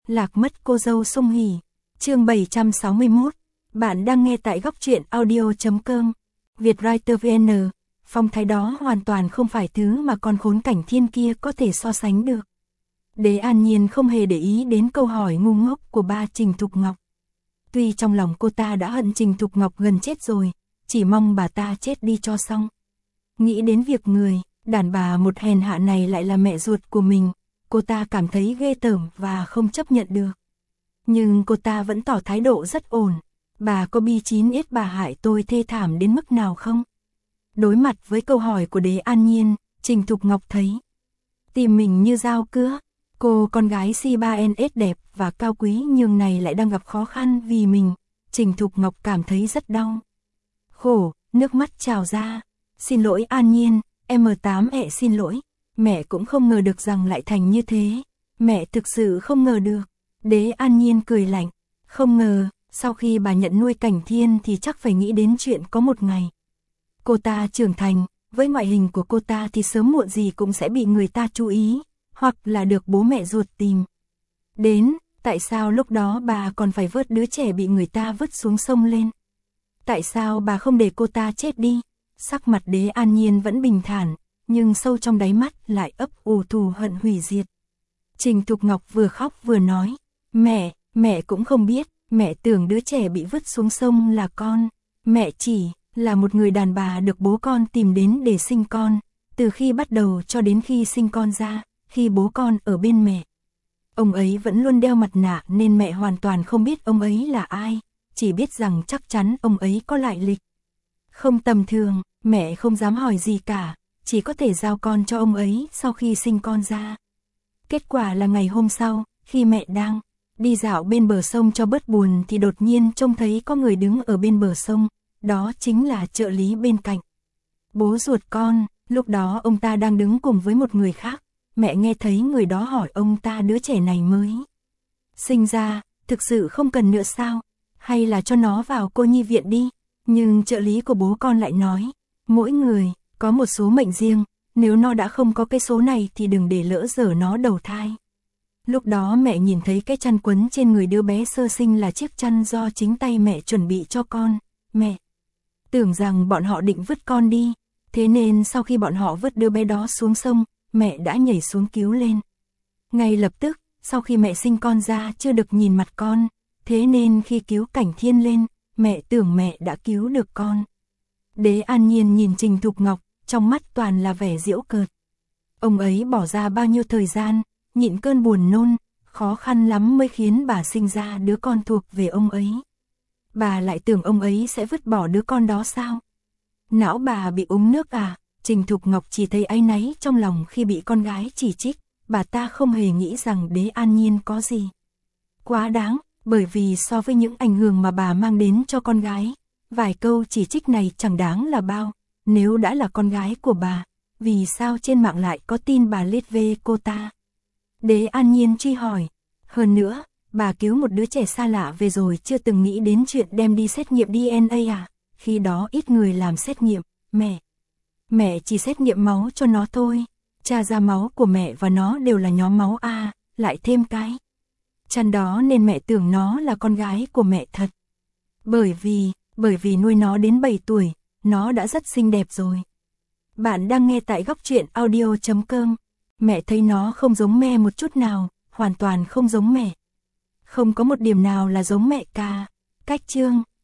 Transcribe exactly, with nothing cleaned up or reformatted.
Lạc mất cô dâu sung hỉ. Chương bảy trăm sáu mươi mốt. Bạn đang nghe tại góc truyện audio chấm com. Vietwriter vê en. Phong thái đó hoàn toàn không phải thứ mà con khốn cảnh thiên kia có thể so sánh được. Đế An Nhiên không hề để ý đến câu hỏi ngu ngốc của ba Trình Thục Ngọc. Tuy trong lòng cô ta đã hận Trình Thục Ngọc gần chết rồi, chỉ mong bà ta chết đi cho xong. Nghĩ đến việc người, đàn bà một hèn hạ này lại là mẹ ruột của mình, cô ta cảm thấy ghê tởm và không chấp nhận được. Nhưng cô ta vẫn tỏ thái độ rất ổn. Bà có bi chín ít bà hại tôi thê thảm đến mức nào không? Đối mặt với câu hỏi của Đế An Nhiên, Trình Thục Ngọc thấy tim mình như dao cứa. Cô con gái xê ba en ét đẹp và cao quý nhưng này lại đang gặp khó khăn vì mình. Trình Thục Ngọc cảm thấy rất đau. Khổ, nước mắt trào ra. Xin lỗi An Nhiên, em tám ẹ xin lỗi. Mẹ cũng không ngờ được rằng lại thành như thế. Mẹ thực sự không ngờ được. Đế An Nhiên cười lạnh. Không ngờ, sau khi bà nhận nuôi Cảnh Thiên thì chắc phải nghĩ đến chuyện có một ngày cô ta trưởng thành, với ngoại hình của cô ta thì sớm muộn gì cũng sẽ bị người ta chú ý, hoặc là được bố mẹ ruột tìm đến. Tại sao lúc đó bà còn phải vớt đứa trẻ bị người ta vứt xuống sông lên? Tại sao bà không để cô ta chết đi? Sắc mặt Đế An Nhiên vẫn bình thản, nhưng sâu trong đáy mắt lại ấp ủ thù hận hủy diệt. Trình Thục Ngọc vừa khóc vừa nói, mẹ, mẹ cũng không biết, mẹ tưởng đứa trẻ bị vứt xuống sông là con. Mẹ chỉ là một người đàn bà được bố con tìm đến để sinh con, từ khi bắt đầu cho đến khi sinh con ra, khi bố con ở bên mẹ. Ông ấy vẫn luôn đeo mặt nạ nên mẹ hoàn toàn không biết ông ấy là ai, chỉ biết rằng chắc chắn ông ấy có lại lịch không tầm thường. Mẹ không dám hỏi gì cả, chỉ có thể giao con cho ông ấy sau khi sinh con ra. Kết quả là ngày hôm sau, khi mẹ đang đi dạo bên bờ sông cho bớt buồn thì đột nhiên trông thấy có người đứng ở bên bờ sông, đó chính là trợ lý bên cạnh bố ruột con. Lúc đó ông ta đang đứng cùng với một người khác. Mẹ nghe thấy người đó hỏi ông ta đứa trẻ này mới sinh ra, thực sự không cần nữa sao? Hay là cho nó vào cô nhi viện đi? Nhưng trợ lý của bố con lại nói, mỗi người có một số mệnh riêng, nếu nó đã không có cái số này thì đừng để lỡ dở nó đầu thai. Lúc đó mẹ nhìn thấy cái chăn quấn trên người đứa bé sơ sinh là chiếc chăn do chính tay mẹ chuẩn bị cho con. Mẹ tưởng rằng bọn họ định vứt con đi, thế nên sau khi bọn họ vứt đứa bé đó xuống sông, mẹ đã nhảy xuống cứu lên. Ngay lập tức, sau khi mẹ sinh con ra chưa được nhìn mặt con, thế nên khi cứu Cảnh Thiên lên, mẹ tưởng mẹ đã cứu được con. Đế An Nhiên nhìn Trình Thục Ngọc, trong mắt toàn là vẻ giễu cợt. Ông ấy bỏ ra bao nhiêu thời gian, nhịn cơn buồn nôn, khó khăn lắm mới khiến bà sinh ra đứa con thuộc về ông ấy. Bà lại tưởng ông ấy sẽ vứt bỏ đứa con đó sao? Não bà bị uống nước à? Trình Thục Ngọc chỉ thấy áy náy trong lòng khi bị con gái chỉ trích, bà ta không hề nghĩ rằng Đế An Nhiên có gì quá đáng, bởi vì so với những ảnh hưởng mà bà mang đến cho con gái, vài câu chỉ trích này chẳng đáng là bao. Nếu đã là con gái của bà, vì sao trên mạng lại có tin bà lết về cô ta? Đế An Nhiên truy hỏi. Hơn nữa, bà cứu một đứa trẻ xa lạ về rồi chưa từng nghĩ đến chuyện đem đi xét nghiệm đê en a à? Khi đó ít người làm xét nghiệm. Mẹ Mẹ chỉ xét nghiệm máu cho nó thôi. Tra ra máu của mẹ và nó đều là nhóm máu A, lại thêm cái chăn đó nên mẹ tưởng nó là con gái của mẹ thật. Bởi vì, bởi vì nuôi nó đến bảy tuổi, nó đã rất xinh đẹp rồi. Bạn đang nghe tại góc truyện audio chấm com. Mẹ thấy nó không giống mẹ một chút nào, hoàn toàn không giống mẹ. Không có một điểm nào là giống mẹ cả. Cách chương